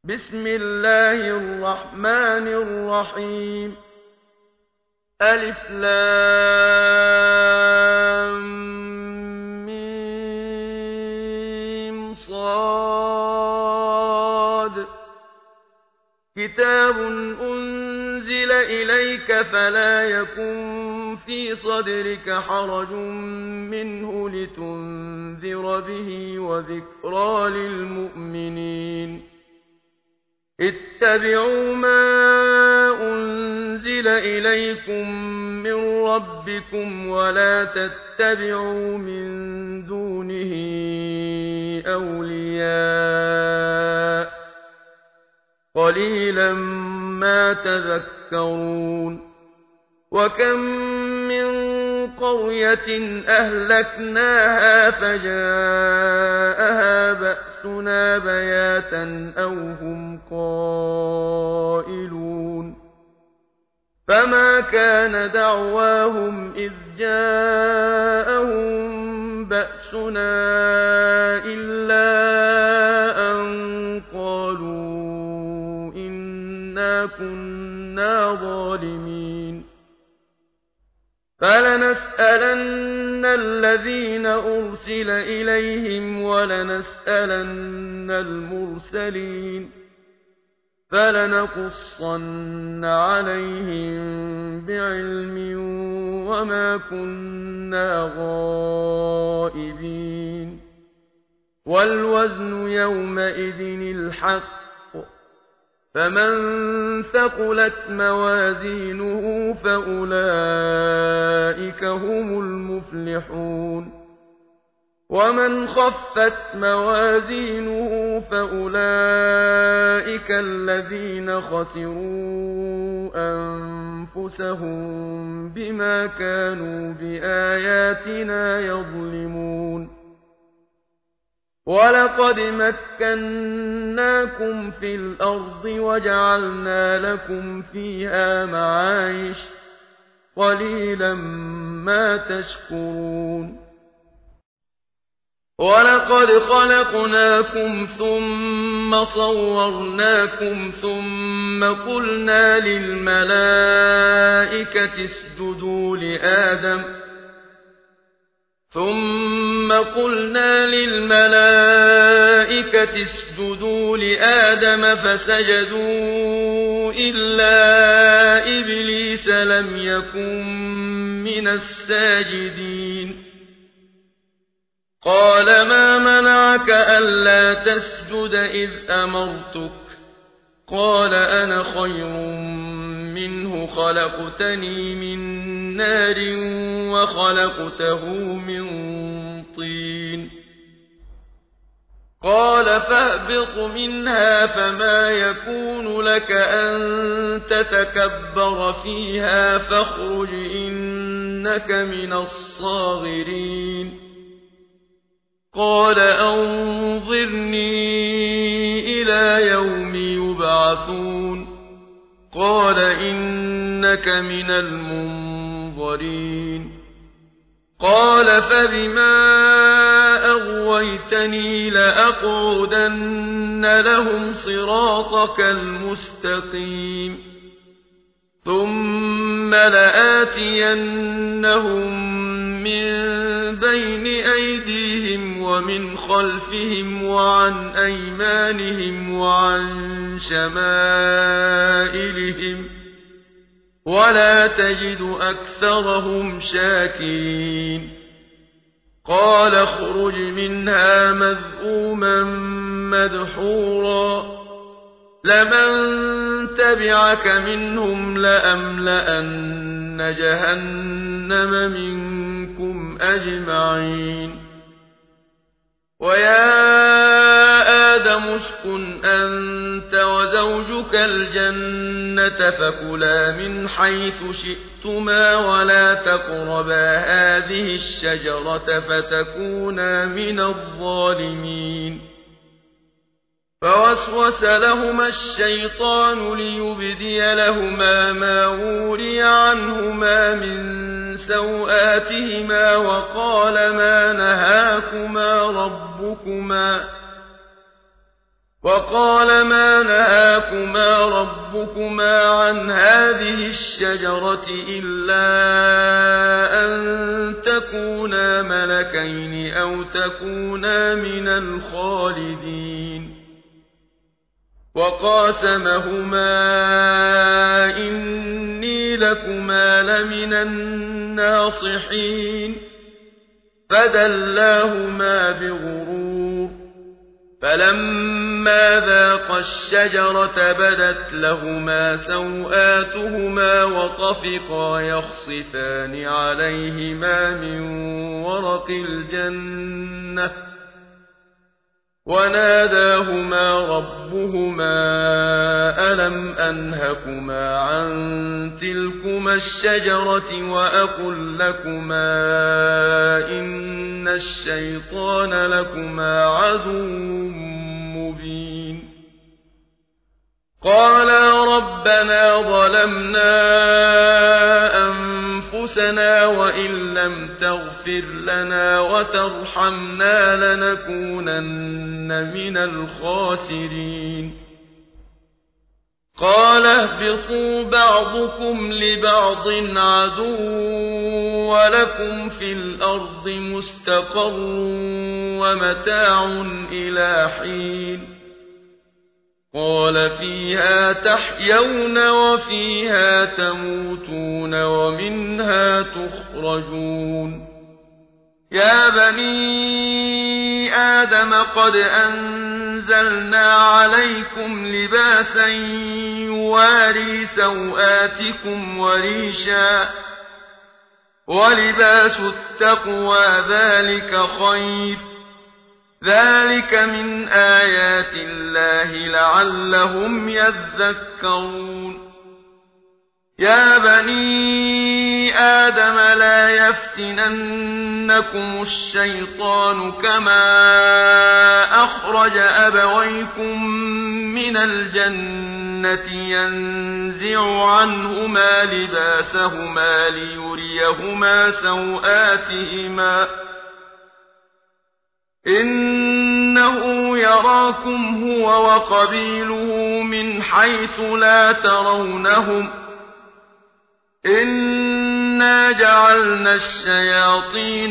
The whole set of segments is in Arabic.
بسم الله الرحمن الرحيم ألف لام ميم صاد كتاب أنزل إليك فلا يكن في صدرك حرج منه لتنذر به وذكرى للمؤمنين اتبعوا ما أنزل إليكم من ربكم ولا تتبعوا من دونه أولياء قليلا ما تذكرون وكم من قرية أهلكناها فجاءها بأسنا بياتا أو هم قائلون فما كان دعواهم إذ جاءهم بأسنا إلا أن قالوا إنا كنا ظالمين فلنسألن الذين أرسل إليهم ولنسألن المرسلين فلنقصن عليهم بعلم وما كنا غائبين والوزن يومئذ الحق فمن ثقلت موازينه فأولئك هم المفلحون ومن خفت موازينه فأولئك الذين خسروا أنفسهم بما كانوا بآياتنا يظلمون ولقد مكناكم في الأرض وجعلنا لكم فيها معايش قليلا ما تشكرون ولقد خلقناكم ثم صورناكم ثم قلنا للملائكة اسجدوا لآدم فسجدوا إلا إبليس لم يكن من الساجدين قال ما منعك ألا تسجد إذ أمرتك قال أنا خير منه خلقتني من نار وخلقته من طين قال فاهبط منها فما يكون لك أن تتكبر فيها فاخرج إنك من الصاغرين قال أنظرني إلى يوم يبعثون قال إنك من المنظرين قال فبما أغويتني لأقعدن لهم صراطك المستقيم ثم لآتينهم من بين أيديهم ومن خلفهم وعن أيمانهم وعن شمائلهم ولا تجد أكثرهم شاكرين قال اخرج منها مذءوما مدحورا لمن تبعك منهم لأملأن جهنم منكم أجمعين ويا آدم اسكن أنت وزوجك الجنة فكلا من حيث شئتما ولا تقربا هذه الشجرة فتكونا من الظالمين فوسوس لهما الشيطان ليبدي لهما ما وري عنهما من سوآتهما وقال ما نهاكما ربكما عن هذه الشجرة إلا أن تكونا ملكين أو تكونا من الخالدين وقاسمهما إني لكما لمن الناصحين فدلاهما بغرور فلما ذاقا الشجرة بدت لهما سوآتهما وطفقا يخصفان عليهما من ورق الجنة وناداهما ربهما ألم أنهكما عن تلكما الشجرة وأقل لكما إن الشيطان لكما عدو مبين قالا ربنا ظلمنا أنفسنا وإن لم تغفر لنا وترحمنا لنكونن من الخاسرين قال اهبطوا بعضكم لبعض عدو ولكم في الأرض مستقر ومتاع إلى حين قال فيها تحيون وفيها تموتون ومنها تخرجون يا بني آدم قد أنزلنا عليكم لباسا يواري سوآتكم وريشا ولباس التقوى ذلك خير ذلك من آيات الله لعلهم يذكرون يا بني آدم لا يفتننكم الشيطان كما أخرج أبويكم من الجنة ينزع عنهما لباسهما ليريهما سوآتهما إنه يراكم هو وقبيله من حيث لا ترونهم إنا جعلنا الشياطين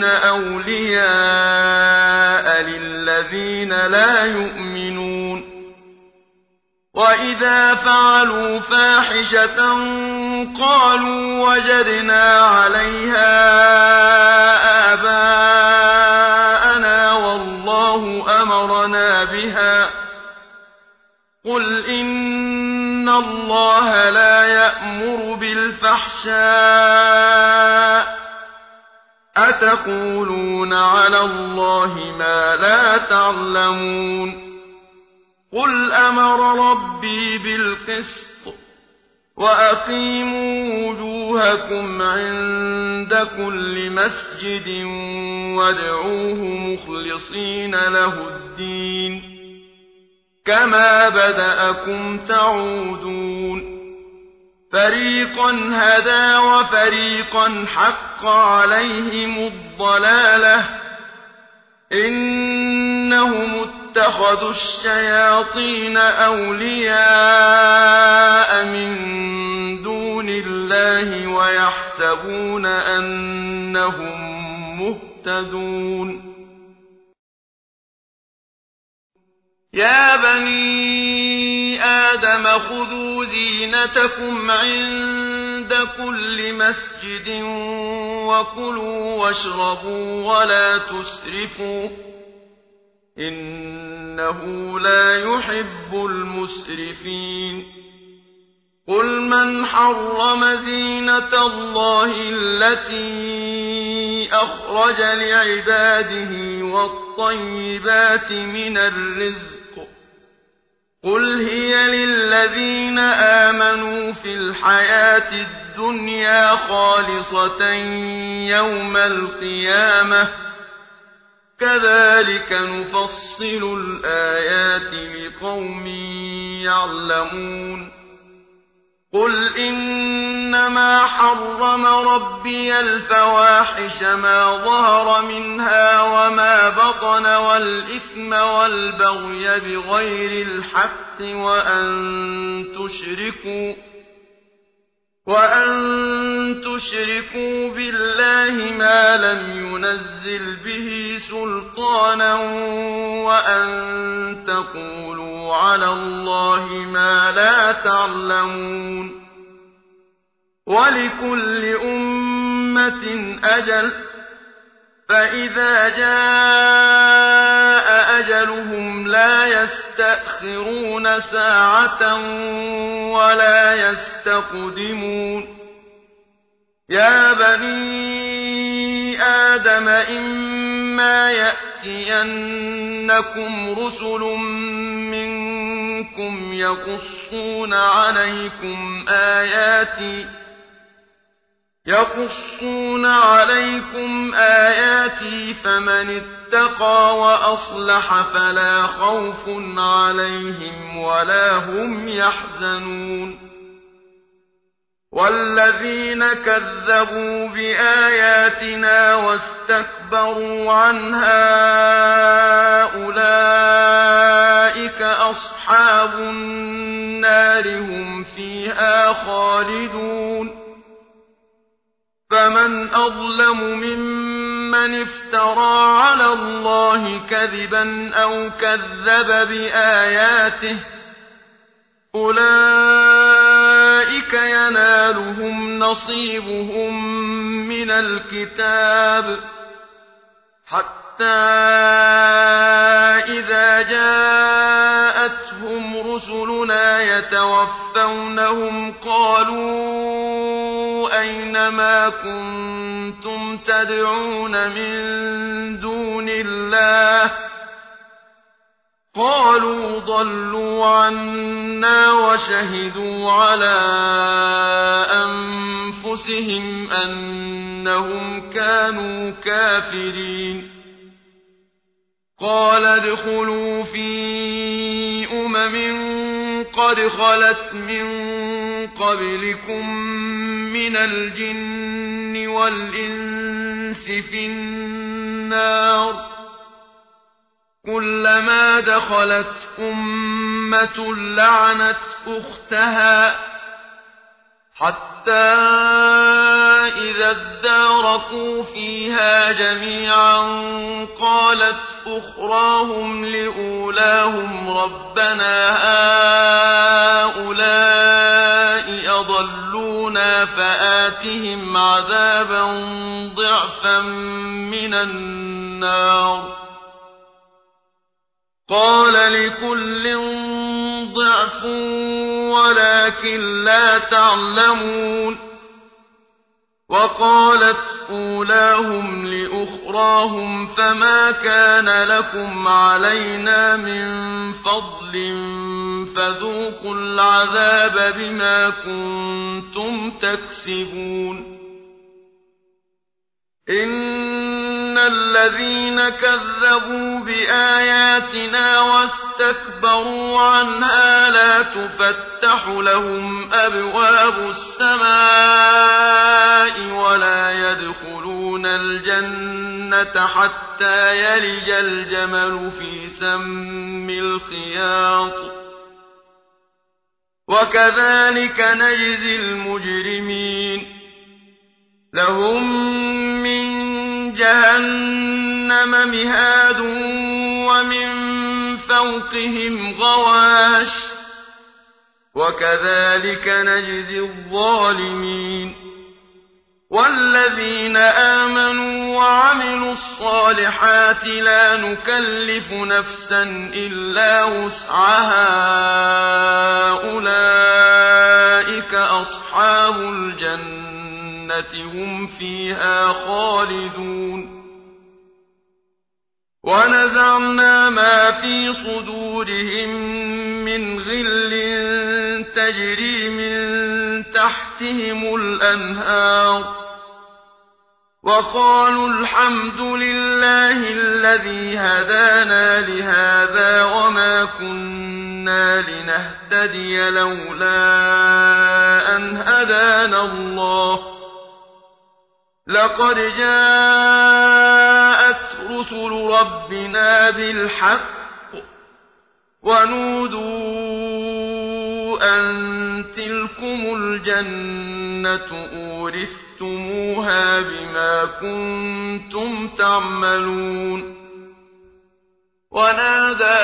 أولياء للذين لا يؤمنون وإذا فعلوا فاحشة قالوا وجدنا عليها آباءنا والله أمرنا بها قل إن الله لا يأمر بالفحشاء أتقولون على الله ما لا تعلمون قل أمر ربي بالقسط وأقيموا وجوهكم عند كل مسجد وادعوه مخلصين له الدين كما بدأكم تعودون فريقا هدى وفريقا حق عليهم الضلالة إنهم اتخذوا الشياطين أولياء من دون الله ويحسبون أنهم مهتدون يا بني آدم خذوا زينتكم عند كل مسجد وكلوا واشربوا ولا تسرفوا إنه لا يحب المسرفين قل من حرم زينة الله التي أخرج لعباده والطيبات من الرزق قل هي للذين آمنوا في الحياة الدنيا خالصة يوم القيامة كذلك نفصل الآيات لقوم يعلمون قل إنما حرم ربي الفواحش ما ظهر منها وما بطن والإثم والبغي بغير الحق وأن تشركوا بالله ما لم ينزل به سلطانا وأن تقولوا على الله ما لا تعلمون ولكل أمة أجل فإذا جاء أجلهم لا يستأخرون ساعة ولا يستقدمون يا بني آدم إما يأتينكم رسل منكم يقصون عليكم آياتي فمن اتقى وأصلح فلا خوف عليهم ولا هم يحزنون والذين كذبوا بآياتنا واستكبروا عنها أولئك أصحاب النار هم فيها خالدون فمن أظلم ممن افترى على الله كذبا أو كذب بآياته أولئك ينالهم نصيبهم من الكتاب حتى إذا جاءتهم رسلنا يتوفونهم قالوا أين ما كنتم تدعون من دون الله قالوا ضلوا عنا وشهدوا على أنفسهم أنهم كانوا كافرين قال ادخلوا في قد خلت من قبلكم من الجن والإنس في النار كلما دخلت أمة لعنت أختها حتى إذا اداركوا فيها جميعا قالت أخراهم لأولاهم ربنا هؤلاء أضلونا فآتهم عذابا ضعفا من النار قال لكل ضعف ولكن لا تعلمون وقالت أولاهم لأخراهم فما كان لكم علينا من فضل فذوقوا العذاب بما كنتم تكسبون إن الذين كذبوا بآياتنا واستكبروا عنها لا تفتح لهم أبواب السماء ولا يدخلون الجنة حتى يلج الجمل في سم الخياط وكذلك نجزي المجرمين لهم من جهنم مهاد ومن فوقهم غواش وكذلك نجزي الظالمين والذين آمنوا وعملوا الصالحات لا نكلف نفسا إلا وسعها أولئك أصحاب الجنة هم فيها خالدون ونزعنا ما في صدورهم من غل تجري من تحتهم الأنهار وقالوا الحمد لله الذي هدانا لهذا وما كنا لنهتدي لولا أن هدانا الله لقد جاءت رسل ربنا بالحق ونودوا أن تلكم الجنة أورثتموها بما كنتم تعملون ونادى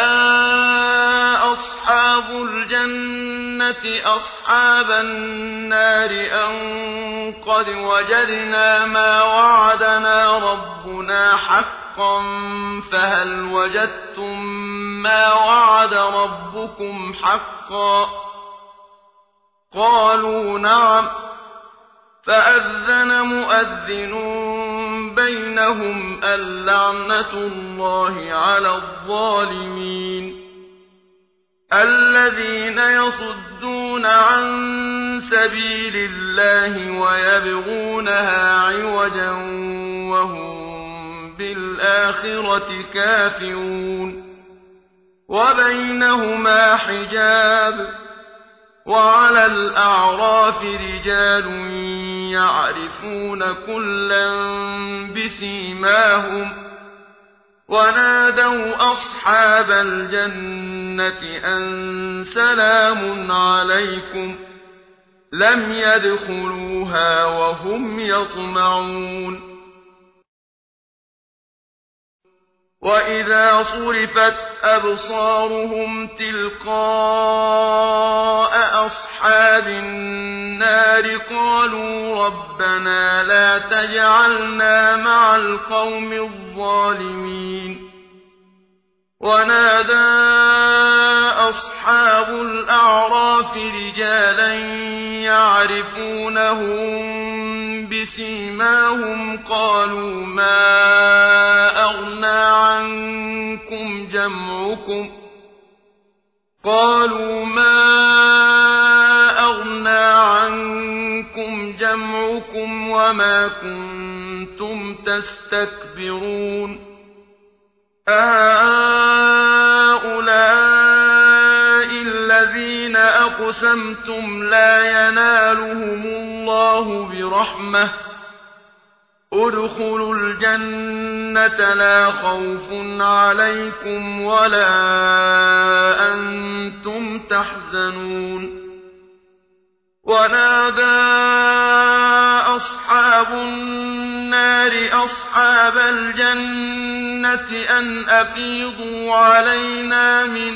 أصحاب الجنة أصحاب النار أن قد وجدنا ما وعدنا ربنا حقا فهل وجدتم ما وعد ربكم حقا قالوا نعم فأذن مؤذن بينهم اللعنة الله على الظالمين الذين يصدون عن سبيل الله ويبغونها عوجا وهم بالآخرة كافرون وبينهما حجاب وعلى الأعراف رجال يعرفون كلا بسيماهم ونادوا أصحاب الجنة أن سلام عليكم لم يدخلوها وهم يطمعون وإذا صرفت أبصارهم تلقاء أصحاب النار قالوا ربنا لا تجعلنا مع القوم الظالمين ونادى أصحاب الأعراف رجالا يعرفونهم بسيماهم قالوا ما أغنى عنكم جمعكم وما كنتم تستكبرون أهؤلاء الذين أقسمتم لا ينالهم الله برحمة ادخلوا الجنة لا خوف عليكم ولا أنتم تحزنون ونادى أصحاب النار أصحاب الجنة أن أفيضوا علينا من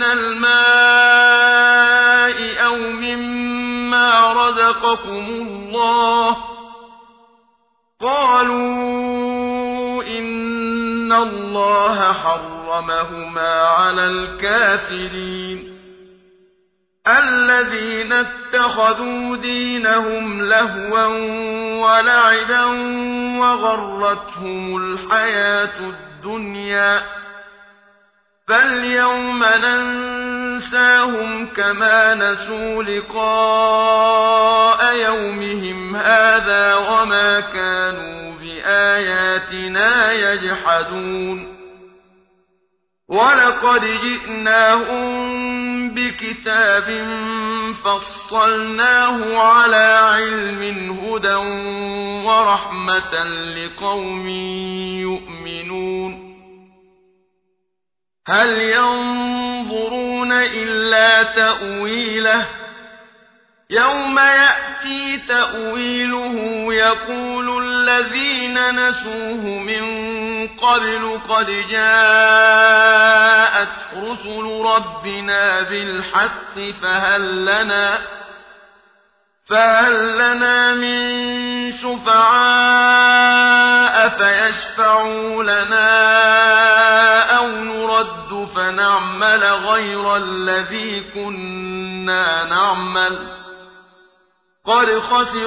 الماء أو مما رزقكم الله قالوا إن الله حرمهما على الكافرين الذين اتخذوا دينهم لهوا ولعبا وغرتهم الحياة الدنيا فاليوم ننساهم كما نسوا لقاء يومهم هذا وما كانوا بآياتنا يجحدون ولقد جئناهم بكتاب فصلناه على علم هدى ورحمة لقوم يؤمنون هل ينظرون إلا تأويله يوم يأتي تأويله يقول الذين نسوه من قبل قد جاءت رسل ربنا بالحق فهل لنا من شفعاء فيشفعوا لنا أو نرد فنعمل غير الذي كنا نعمل قد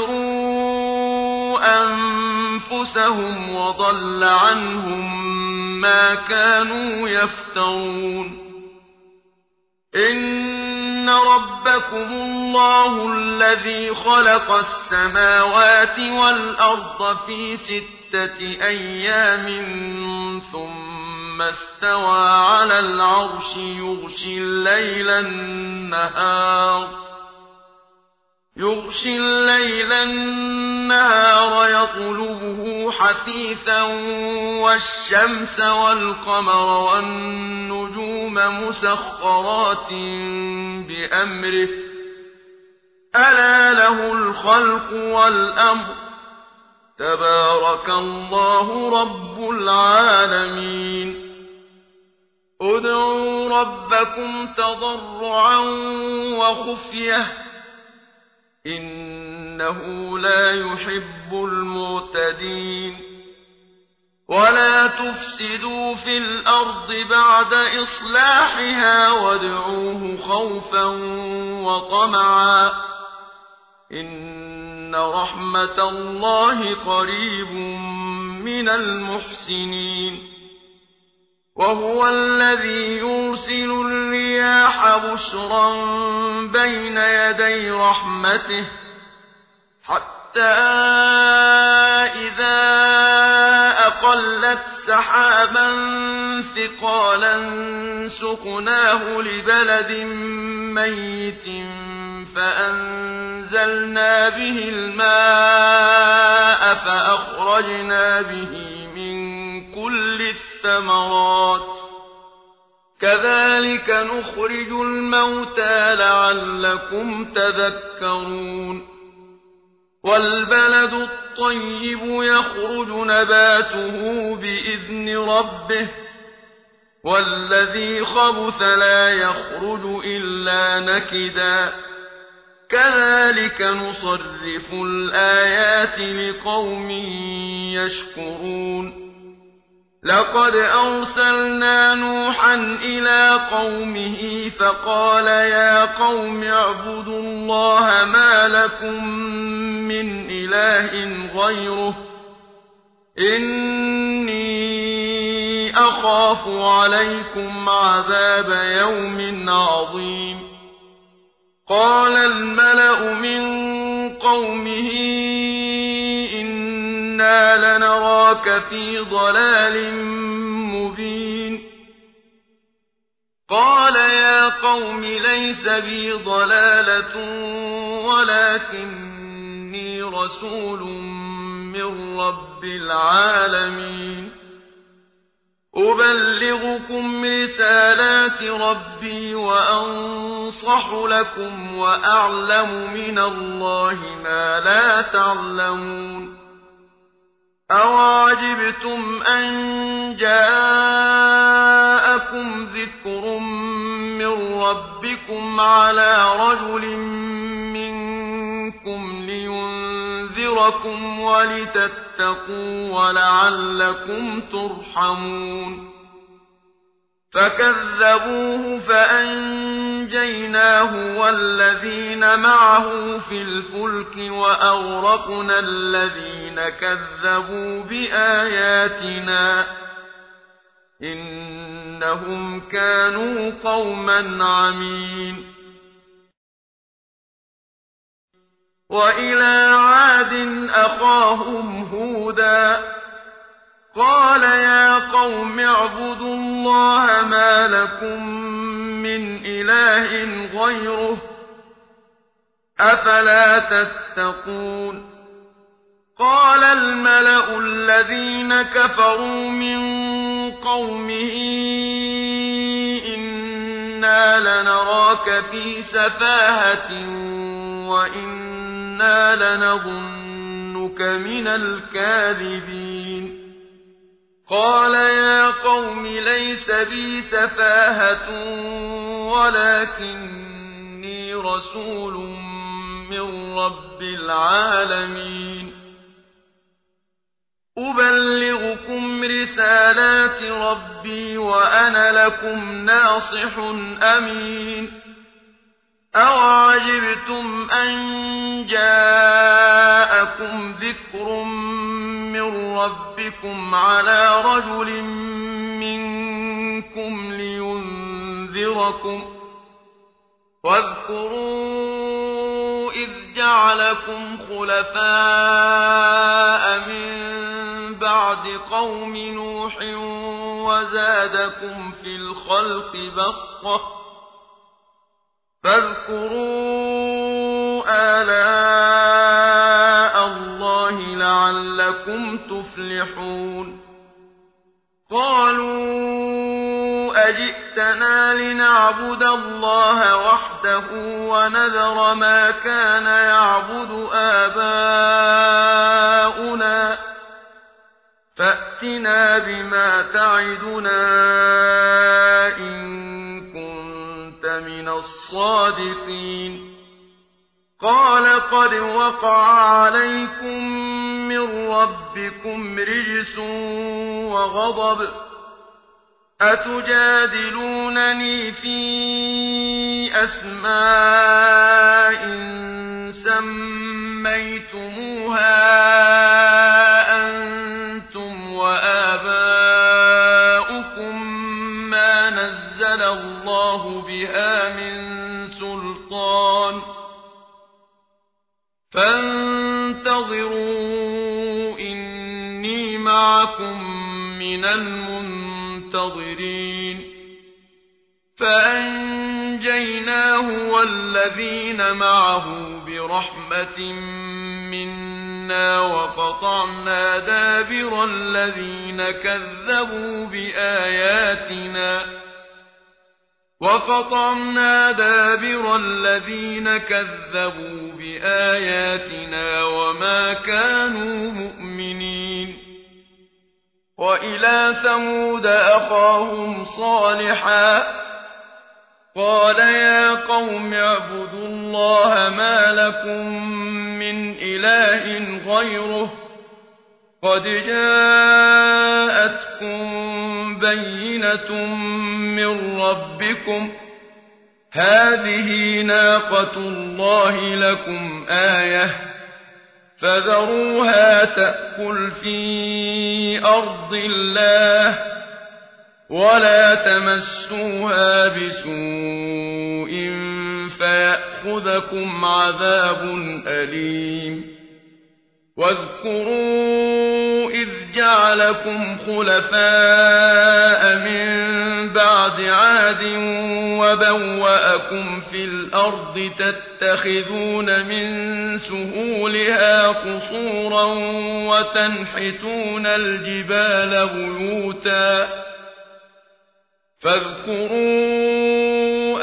خسروا أنفسهم وضل عنهم ما كانوا يفترون إن ربكم الله الذي خلق السماوات والأرض في 6 أيام ثم استوى على العرش يغشي الليل النهار يطلبه حثيثا والشمس والقمر والنجوم مسخرات بأمره ألا له الخلق والأمر تبارك الله رب العالمين ادعوا ربكم تضرعا وخفية إنه لا يحب المعتدين ولا تفسدوا في الأرض بعد إصلاحها وادعوه خوفا وطمعا إن رحمة الله قريب من المحسنين وهو الذي يرسل الرياح بشرا بين يدي رحمته حتى إذا أقلت سحابا ثقالا سقناه لبلد ميت فأنزلنا به الماء فأخرجنا به من كل الثمرات كذلك نخرج الموتى لعلكم تذكرون والبلد الطيب يخرج نباته بإذن ربه والذي خبث لا يخرج إلا نكدا كذلك نصرف الآيات لقوم يشكرون لقد أرسلنا نوحا إلى قومه فقال يا قوم اعبدوا الله ما لكم من إله غيره إني أخاف عليكم عذاب يوم عظيم قال الملأ من قومه إنا لنراك في ضلال مبين قال يا قوم ليس بي ضلالة ولكني رسول من رب العالمين أبلغكم رسالات ربي وأنصح لكم وأعلم من الله ما لا تعلمون أَوَعَجِبْتُمْ أَن جَاءَكُمْ ذِكْرٌ مِّن رَّبِّكُمْ عَلَىٰ رَجُلٍ مِّنكُمْ لِيُنذِرَكُمْ وَلِتَتَّقُوا وَلَعَلَّكُمْ تُرْحَمُونَ فَكَذَّبُوهُ فَأَنجَيْنَاهُ وَالَّذِينَ مَعَهُ فِي الْفُلْكِ وَأَغْرَقْنَا الَّذِينَ كَذَّبُوا بِآيَاتِنَا إِنَّهُمْ كَانُوا قَوْمًا عَمِينَ وَإِلَىٰ عَادٍ أَخَاهُمْ هُودًا قال يا قوم اعبدوا الله ما لكم من إله غيره أفلا تتقون قال الملأ الذين كفروا من قومه إنا لنراك في سفاهة وإنا لنظنك من الكاذبين قال يا قوم ليس بي سفاهة ولكني رسول من رب العالمين أبلغكم رسالات ربي وأنا لكم ناصح أمين أَوَعَجِبْتُمْ أَن جَاءَكُمْ ذِكْرٌ مِّن رَّبِّكُمْ عَلَىٰ رَجُلٍ مِّنكُمْ لِيُنذِرَكُمْ واذكروا إذ جعلكم خلفاء من بعد قوم نوح وزادكم في الخلق بسطة فاذكروا آلاء الله لعلكم تفلحون قالوا أجئتنا لنعبد الله وحده ونذر ما كان يعبد آباؤنا فأتنا بما تعدنا إن كنت من الصادقين قال قد وقع عليكم من ربكم رجس وغضب أتجادلونني في أسماء سميتموها أنتم وآباؤكم ما نزل الله بها من سلطان فانتظروا إني معكم من المنتظرين فأنجيناه والذين معه برحمة منا وقطعنا دابر الذين كذبوا بآياتنا وما كانوا مؤمنين وإلى ثمود أخاهم صالحا قال يا قوم اعبدوا الله ما لكم من إله غيره قد جاءتكم بينة من ربكم هذه ناقة الله لكم آية فذروها تأكل في أرض الله ولا تمسوها بسوء فيأخذكم عذاب أليم واذكروا إذ جعلكم خلفاء من بعد عاد وبوأكم في الأرض تتخذون من سهولها قصورا وتنحتون الجبال بيوتا فاذكروا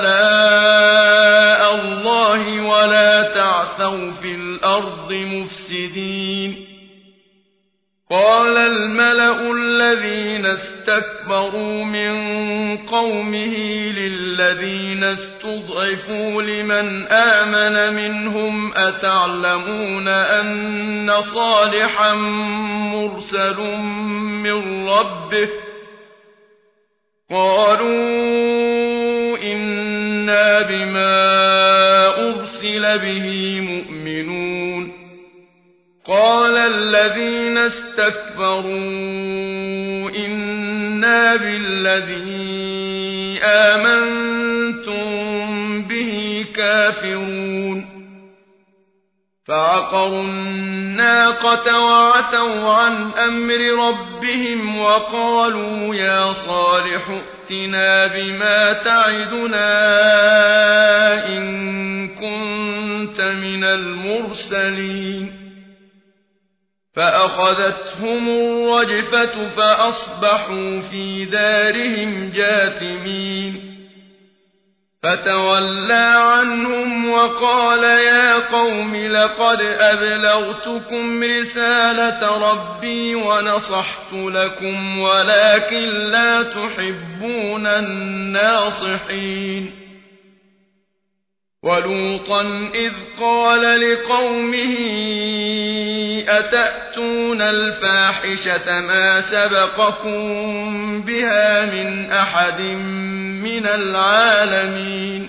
آلاء الله ولا تعثوا في الأرض مفسدين قال الملأ الذين استكبروا من قومه للذين استضعفوا لمن آمن منهم أتعلمون أن صالحا مرسل من ربه قالوا إنا بما أرسل به مؤمنون قال الذين استكبروا إنا بالذي آمنتم به كافرون فعقروا الناقة وعتوا عن أمر ربهم وقالوا يا صالح ائتنا بما تعدنا إن كنت من المرسلين فأخذتهم الرجفة فأصبحوا في دارهم جاثمين فتولى عنهم وقال يا قوم لقد أبلغتكم رسالة ربي ونصحت لكم ولكن لا تحبون الناصحين ولوطا إذ قال لقومه أتأتون الفاحشة ما سبقكم بها من أحد من العالمين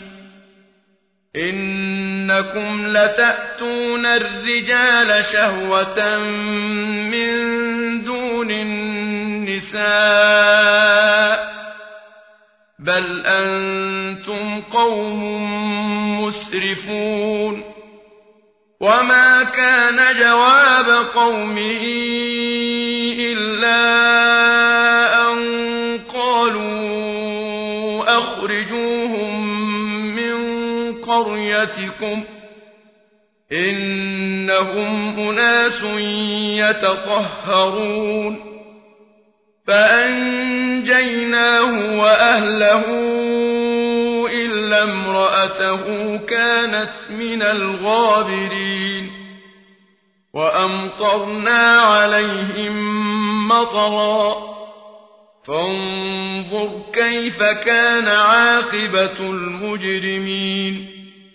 إنكم لتأتون الرجال شهوة من دون النساء بل أنتم قوم مسرفون وما كان جواب قومه إلا أن قالوا أخرجوهم من قريتكم إنهم أناس يتطهرون فأنجيناه وأهله إلا امرأته كانت من الغابرين وأمطرنا عليهم مطرا فانظر كيف كان عاقبة المجرمين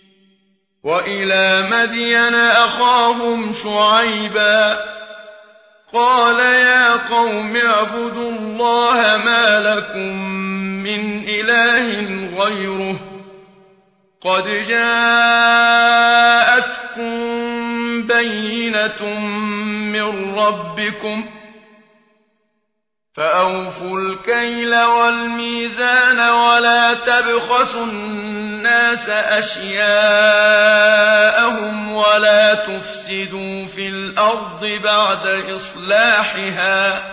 وإلى مدين أخاهم شعيبا قال يا قوم اعبدوا الله ما لكم من إله غيره قد جاءتكم بينة من ربكم فأوفوا الكيل والميزان ولا تبخسوا الناس أشياءهم ولا تفسدوا في الأرض بعد إصلاحها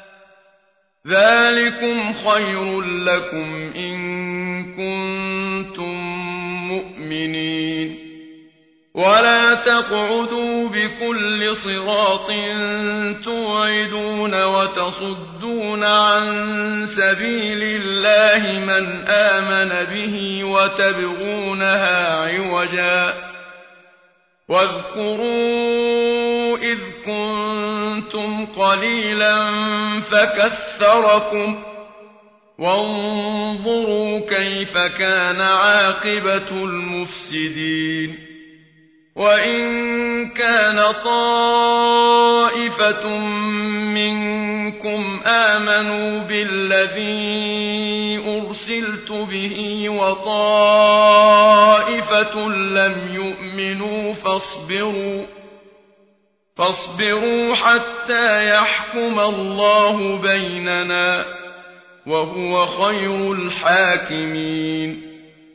ذلكم خير لكم إن كنتم مؤمنين ولا تقعدوا بكل صراط توعدون وتصدون عن سبيل الله من آمن به وتبغونها عوجا واذكروا إذ كنتم قليلا فكثركم وانظروا كيف كان عاقبة المفسدين وإن كان طائفة منكم آمنوا بالذي أرسلت به وطائفة لم يؤمنوا فاصبروا حتى يحكم الله بيننا وهو خير الحاكمين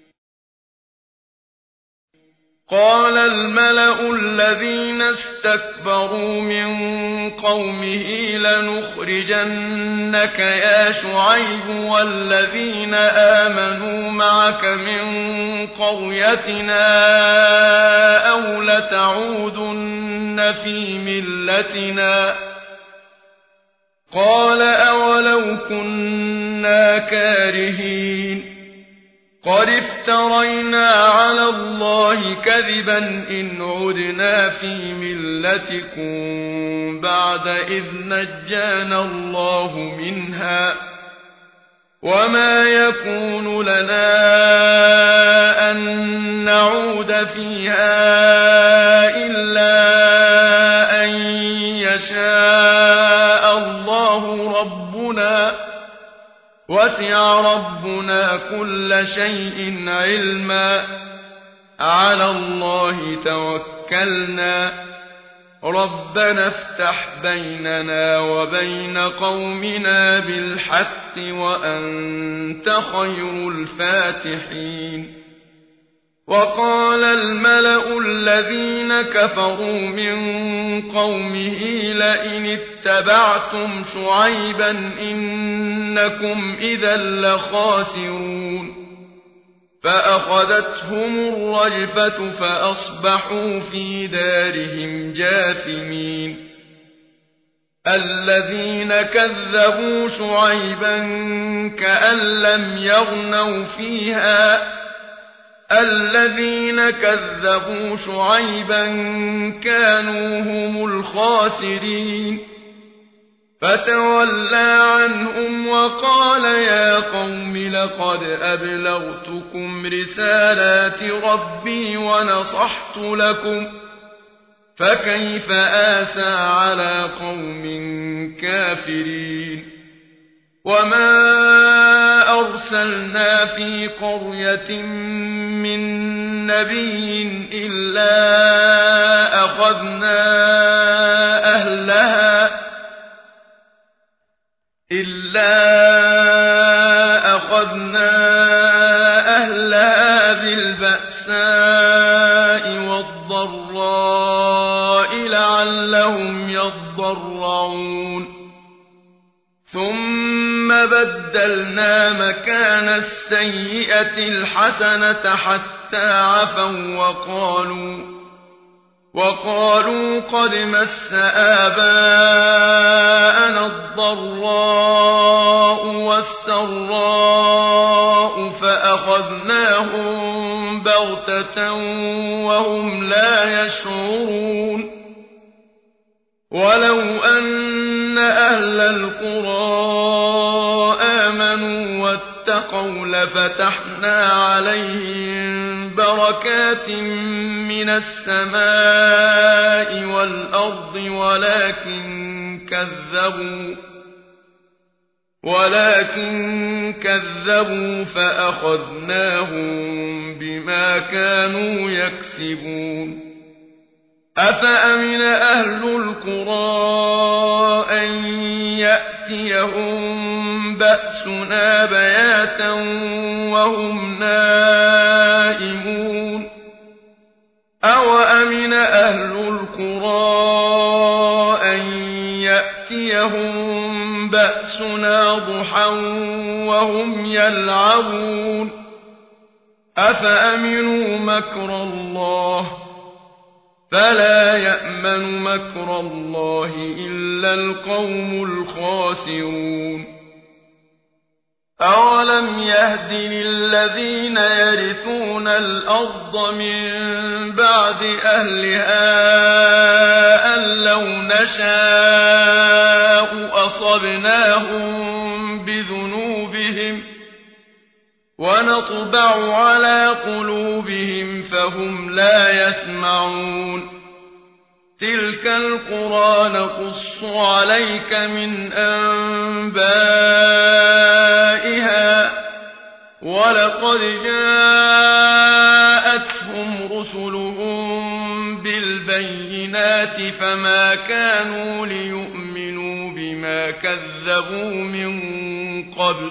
قال الملأ الذين استكبروا من قومه لنخرجنك يا شعيب والذين آمنوا معك من قريتنا أو لتعودن في ملتنا قال أولو كنا كارهين قد افترينا على الله كذبا إن عدنا في ملتكم بعد إذ نجانا الله منها وما يكون لنا أن نعود فيها إلا أن يشاء الله ربنا وسع ربنا كل شيء علما على الله توكلنا ربنا افتح بيننا وبين قومنا بالحق وأنت خير الفاتحين وقال الملأ الذين كفروا من قومه لئن اتبعتم شعيبا إنكم إذا لخاسرون فأخذتهم الرجفة فأصبحوا في دارهم جاثمين الذين كذبوا شعيبا كأن لم يغنوا فيها الذين كذبوا شعيبا كانوا هم الخاسرين فتولى عنهم وقال يا قوم لقد أبلغتكم رسالات ربي ونصحت لكم فكيف آسى على قوم كافرين وما أرسلنا في قرية من نبي إلا أخذنا البأساء والضراء لعلهم يضرعون ثم بدلنا مكان السيئة الحسنة حتى عفوا وقالوا قد مس آباءنا الضراء والسراء فأخذناهم بغتة وهم لا يشعرون ولو أن أهل القرى آمنوا واتقوا لفتحنا عليهم بركات من السماء والأرض ولكن كذبوا فأخذناهم بما كانوا يكسبون أفأمن أهل القرى أن يأتيهم بأسنا بياتا وهم نائمون أوأمن أهل القرى أن يأتيهم بأسنا ضحى وهم يلعبون أفأمنوا مكر الله فلا يأمن مكر الله إلا القوم الخاسرون أولم يهد للذين يرثون الأرض من بعد أهلها أن لو نشاء أصبناهم بذنوبهم ونطبع على قلوبهم فهم لا يسمعون تلك القرى نقص عليك من أنبائها ولقد جاءتهم رسلهم بالبينات فما كانوا ليؤمنوا بما كذبوا من قبل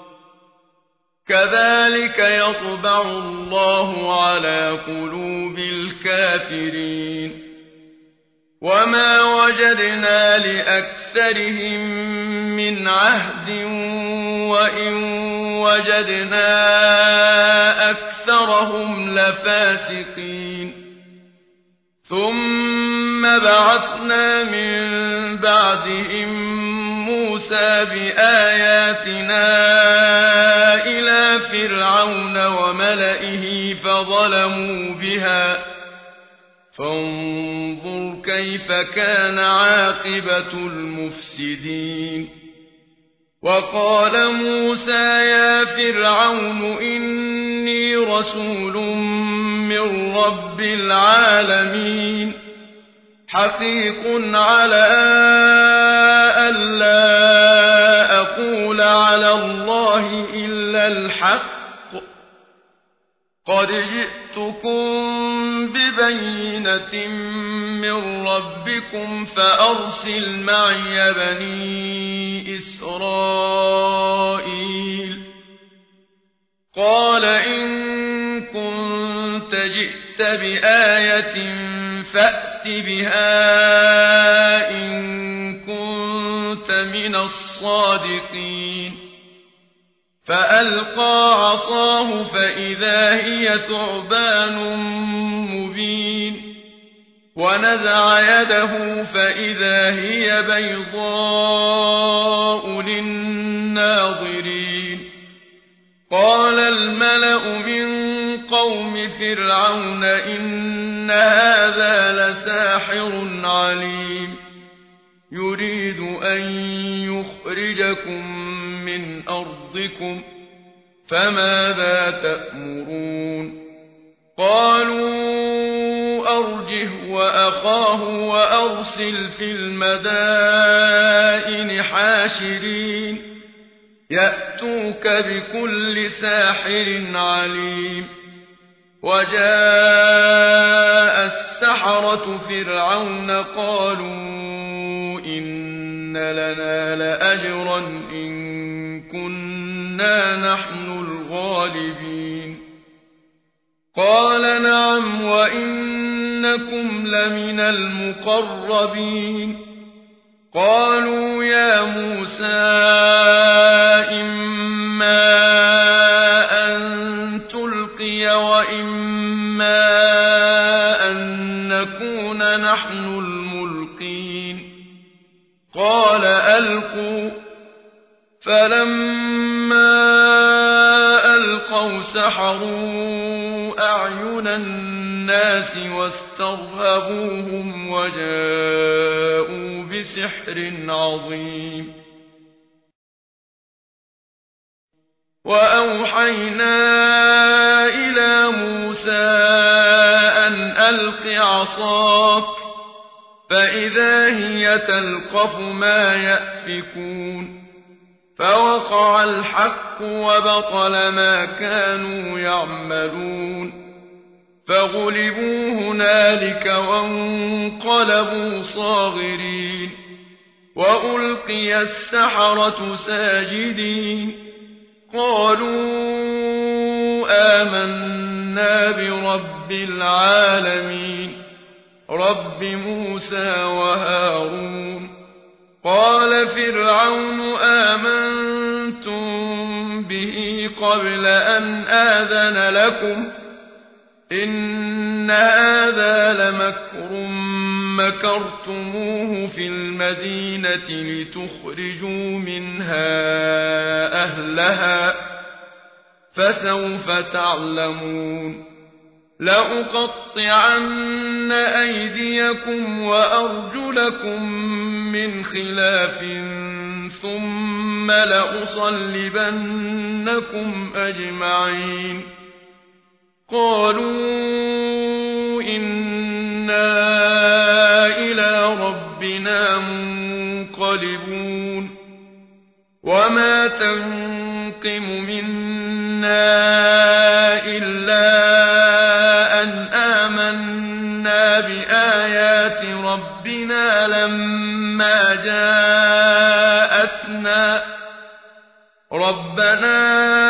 كذلك يطبع الله على قلوب الكافرين وما وجدنا لأكثرهم من عهد وإن وجدنا أكثرهم لفاسقين ثم بعثنا من بعدهم موسى بآياتنا إلى فرعون وملئه فظلموا بها فانظر كيف كان عاقبة المفسدين وقال موسى يا فرعون إني رسول من رب العالمين حقيق على ألا أقول على الله إلا الحق قد جئتكم ببينة من ربكم فأرسل معي بني إسرائيل قال إن كنت جئت بآية فأت بها إن كنت من الصادقين فألقى عصاه فإذا هي ثعبان مبين ونزع يده فإذا هي بيضاء للناظرين قال الملأ من قوم فرعون إن هذا لساحر عليم يريد أن يخرجكم من أرضكم فماذا تأمرون قالوا أرجه وأخاه وأرسل في المدائن حاشرين يأتوك بكل ساحر عليم وجاء السحرة فرعون قالوا إن لنا لأجرا إن كنا نحن الغالبين قال نعم وإنكم لمن المقربين قالوا يا موسى إما أن تلقي وإما أن نكون نحن الملقين قال ألقوا فلما ألقوا سحروا أعين الناس واسترهبوهم وجاءوا بسحر عظيم وأوحينا إلى موسى أن ألق عصاك فإذا هي تلقف ما يأفكون فوقع الحق وبطل ما كانوا يعملون فغلبوا هنالك وانقلبوا صاغرين وألقي السحرة ساجدين قالوا آمنا برب العالمين رب موسى وهارون قال فرعون آمنتم به قبل أن آذن لكم إن هذا لمكر مكرتموه في المدينة لتخرجوا منها أهلها فسوف تعلمون لأقطعن أيديكم وأرجلكم من خلاف ثم لأصلبنكم أجمعين قالوا إنا إلى ربنا منقلبون وما تنقم منا إلا أن آمنا بآيات ربنا لما جاءتنا ربنا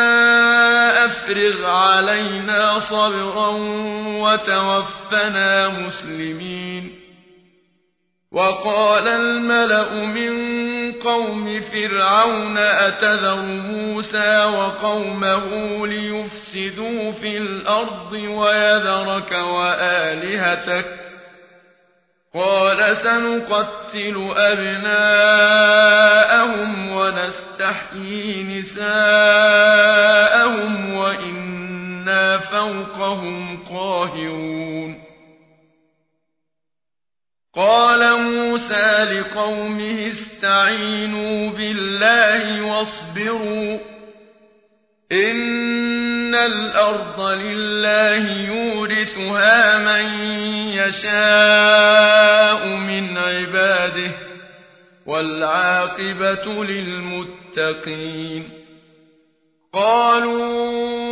أفرغ علينا صبرا وتوفنا مسلمين وقال الملأ من قوم فرعون أتذر موسى وقومه ليفسدوا في الأرض ويذرك وآلهتك قال سنقتل أبناءهم ونستحيي نساءهم وإنا فوقهم قاهرون قال موسى لقومه استعينوا بالله واصبروا إن الأرض لله يورثها من يشاء من عباده والعاقبة للمتقين قالوا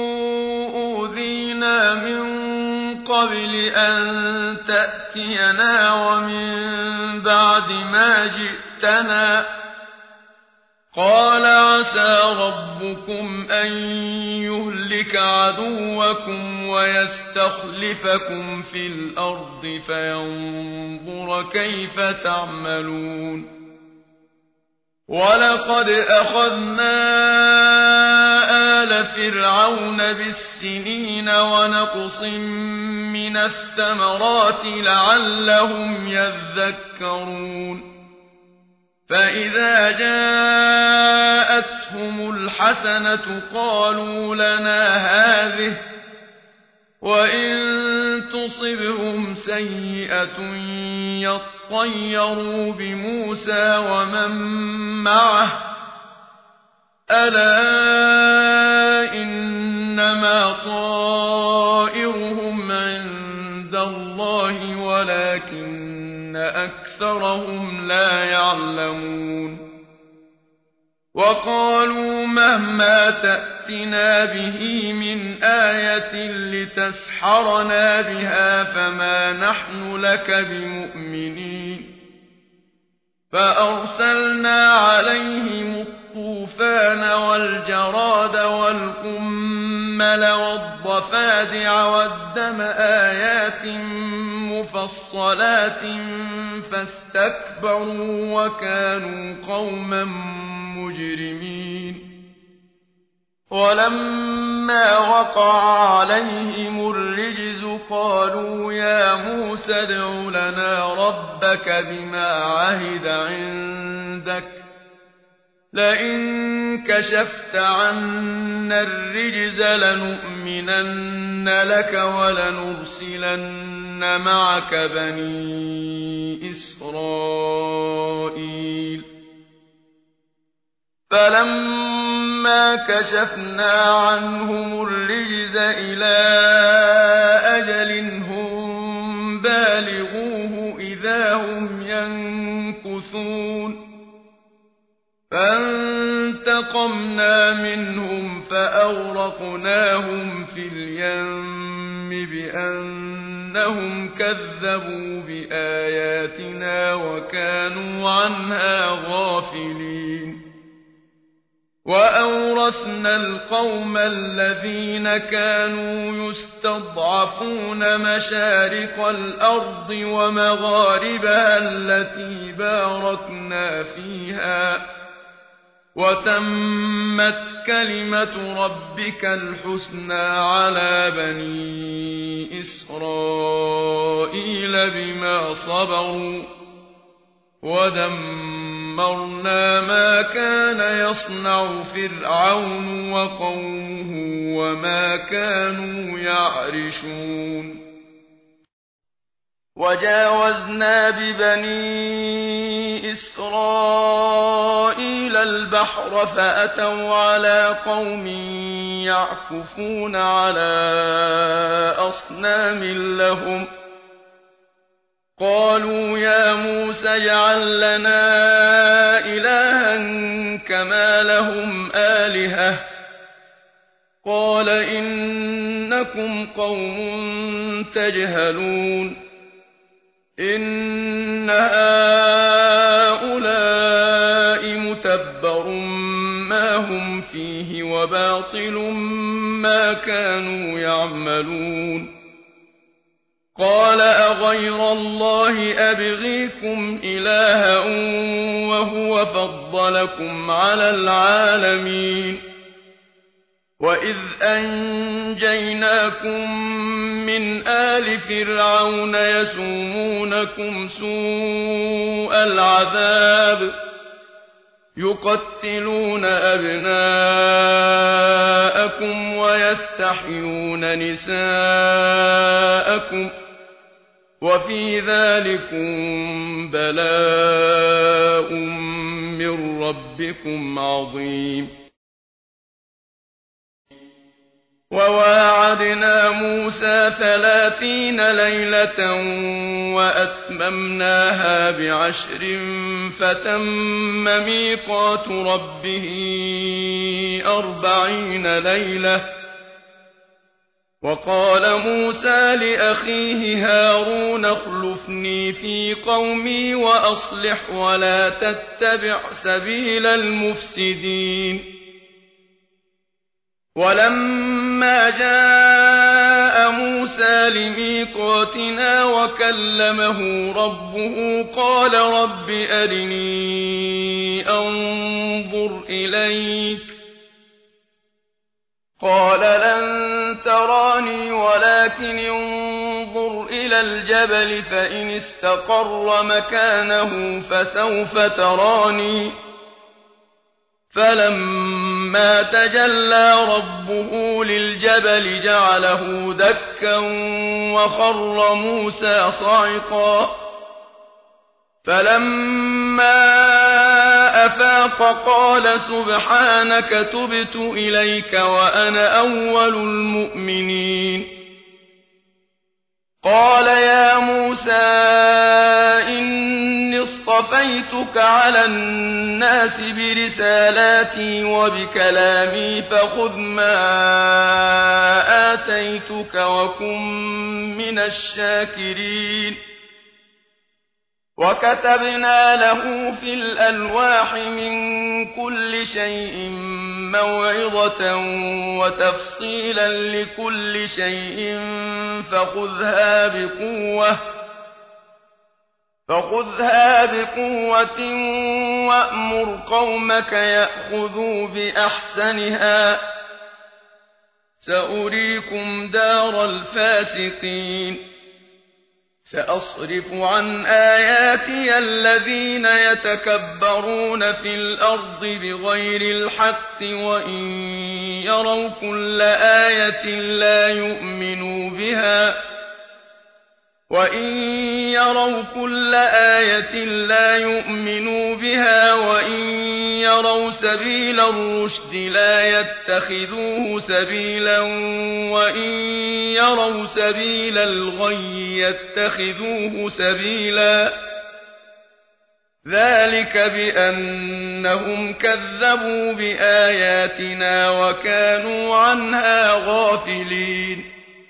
أوذينا من قبل أن تأتينا ومن بعد ما جئتنا قال عسى ربكم أن يهلك عدوكم ويستخلفكم في الأرض فينظر كيف تعملون ولقد أخذنا آل فرعون بالسنين ونقص من الثمرات لعلهم يذكرون فإذا جاءتهم الحسنة قالوا لنا هذه وإن تصبهم سيئة يطيروا بموسى ومن معه ألا إنما طائرهم عند الله ولكن أكثرهم لا يعلمون وقالوا مهما تأتنا به من آية لتسحرنا بها فما نحن لك بمؤمنين فأرسلنا عليهم الطوفان والجراد والقمل والنمل والضفادع والدم آيات مفصلات فاستكبروا وكانوا قوما مجرمين ولما وقع عليهم الرجز قالوا يا موسى ادع لنا ربك بما عهد عندك لئن كشفت عنا الرجز لنؤمنن لك ولنرسلن معك بني إسرائيل فلما كشفنا عنهم الرجز إلى أجل هم بالغوه إذا هم ينكثون فانتقمنا منهم فأغرقناهم في اليم بأنهم كذبوا بآياتنا وكانوا عنها غافلين وأورثنا القوم الذين كانوا يستضعفون مشارق الأرض ومغاربها التي باركنا فيها وتمت كلمة ربك الحسنى على بني إسرائيل بما صبروا ودمرنا ما كان يصنع فرعون وقومه وما كانوا يعرشون وجاوزنا ببني إسرائيل البحر فأتوا على قوم يعكفون على أصنام لهم قالوا يا موسى اجعل لنا إلها كما لهم آلهة قال إنكم قوم تجهلون إن هؤلاء متبر ما هم فيه وباطل ما كانوا يعملون قال أغير الله أبغيكم إلها وهو فضلكم على العالمين وإذ أنجيناكم من آل فرعون يسومونكم سوء العذاب يقتلون أبناءكم ويستحيون نساءكم وفي ذلكم بلاء من ربكم عظيم وواعدنا موسى 30 ليلة وأتممناها ب10 فتم ميقات ربه 40 ليلة وقال موسى لأخيه هارون اخلفني في قومي وأصلح ولا تتبع سبيل المفسدين ولما جاء موسى لميقاتنا وكلمه ربه قال رب أرني أنظر إليك قال لن تراني ولكن انظر إلى الجبل فإن استقر مكانه فسوف تراني فلما تجلى ربه للجبل جعله دكا وخر موسى صعقا فلما أفاق قال سبحانك تبت إليك وأنا أول المؤمنين قال يا موسى إني اصطفيتك على الناس برسالاتي وبكلامي فخذ ما آتيتك وكن من الشاكرين وكتبنا له في الألواح من كل شيء موعظة وتفصيلا لكل شيء فخذها بقوة وأمر قومك يأخذوا بأحسنها سأريكم دار الفاسقين سأصرف عن آياتي الذين يتكبرون في الأرض بغير الحق وإن يروا كل آية لا يؤمنوا بها وإن يروا سبيل الرشد لا يتخذوه سبيلا وإن يروا سبيل الغي يتخذوه سبيلا ذلك بأنهم كذبوا بآياتنا وكانوا عنها غافلين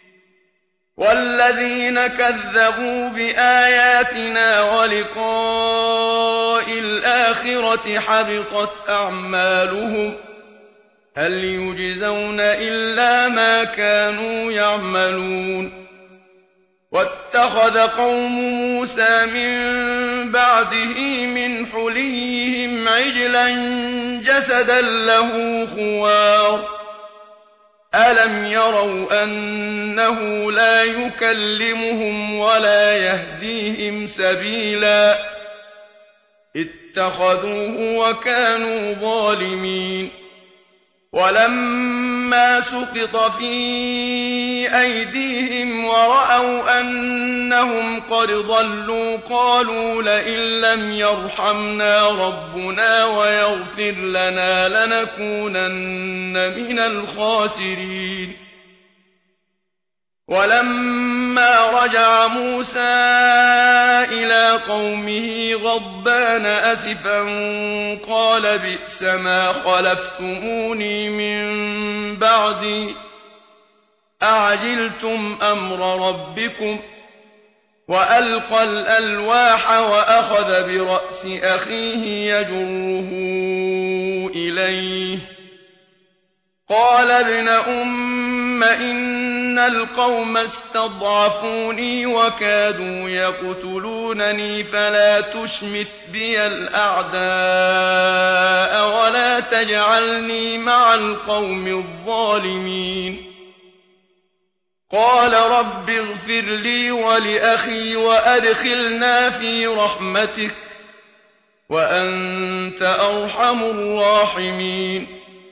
والذين كذبوا بآياتنا ولقاء الآخرة حبطت أعمالهم هل يجزون إلا ما كانوا يعملون واتخذ قوم موسى من بعده من حليهم عجلا جسدا له خوار ألم يروا أنه لا يكلمهم ولا يهديهم سبيلا اتخذوه وكانوا ظالمين ولما سقط في أيديهم ورأوا أنهم قد ضلوا قالوا لئن لم يرحمنا ربنا ويغفر لنا لنكونن من الخاسرين ولما رجع موسى إلى قومه غضبان أسفا قال بئس ما خلفتموني من بعدي أعجلتم أمر ربكم وألقى الألواح وأخذ برأس أخيه يجره إليه قال ابن أم إن القوم استضعفوني وكادوا يقتلونني فلا تشمت بي الأعداء ولا تجعلني مع القوم الظالمين قال رب اغفر لي ولأخي وأدخلنا في رحمتك وأنت أرحم الراحمين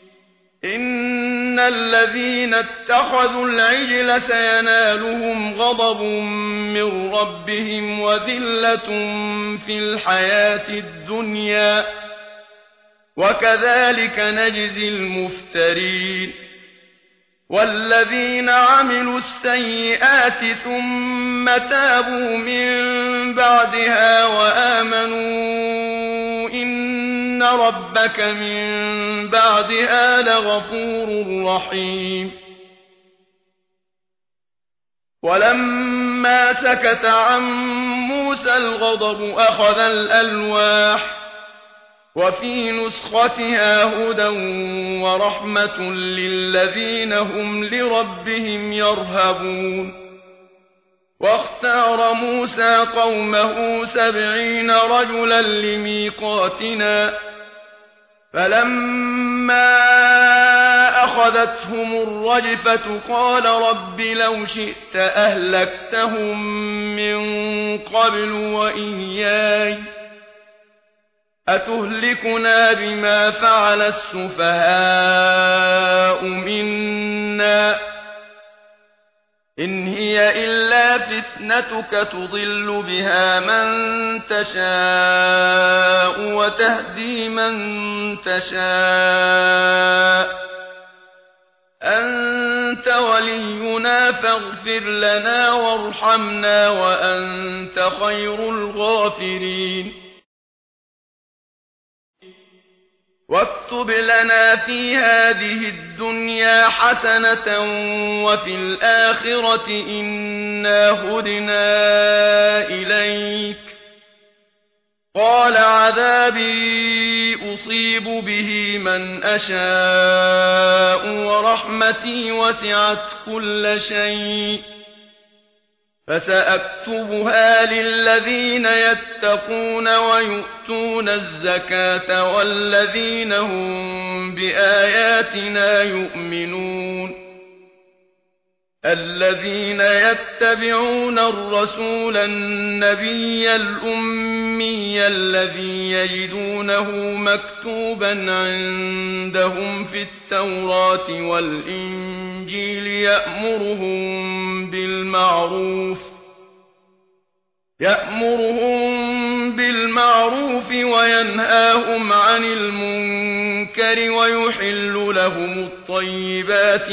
إن الذين اتخذوا العجل سينالهم غضب من ربهم وذلة في الحياة الدنيا وكذلك نجزي المفترين والذين عملوا السيئات ثم تابوا من بعدها وآمنوا إن ربك من بعدها لغفور رحيم ولما سكت عن موسى الغضب أخذ الألواح وفي نسختها هدى ورحمة للذين هم لربهم يرهبون واختار موسى قومه 70 رجلا لميقاتنا فلما أخذتهم الرجفة قال رب لو شئت أهلكتهم من قبل وإياي أتهلكنا بما فعل السفهاء منا إن هي إلا فتنتك تضل بها من تشاء وتهدي من تشاء أنت ولينا فاغفر لنا وارحمنا وأنت خير الغافرين واكتب لنا في هذه الدنيا حسنة وفي الآخرة إنا هدنا إليك قال عذابي أصيب به من أشاء ورحمتي وسعت كل شيء فسأكتبها للذين يتقون ويؤتون الزكاة والذين هم بآياتنا يؤمنون الذين يتبعون الرسول النبي الأمي الذي يجدونه مكتوبا عندهم في التوراة والإنجيل يأمرهم بالمعروف وينهاهم عن المنكر ويحل لهم الطيبات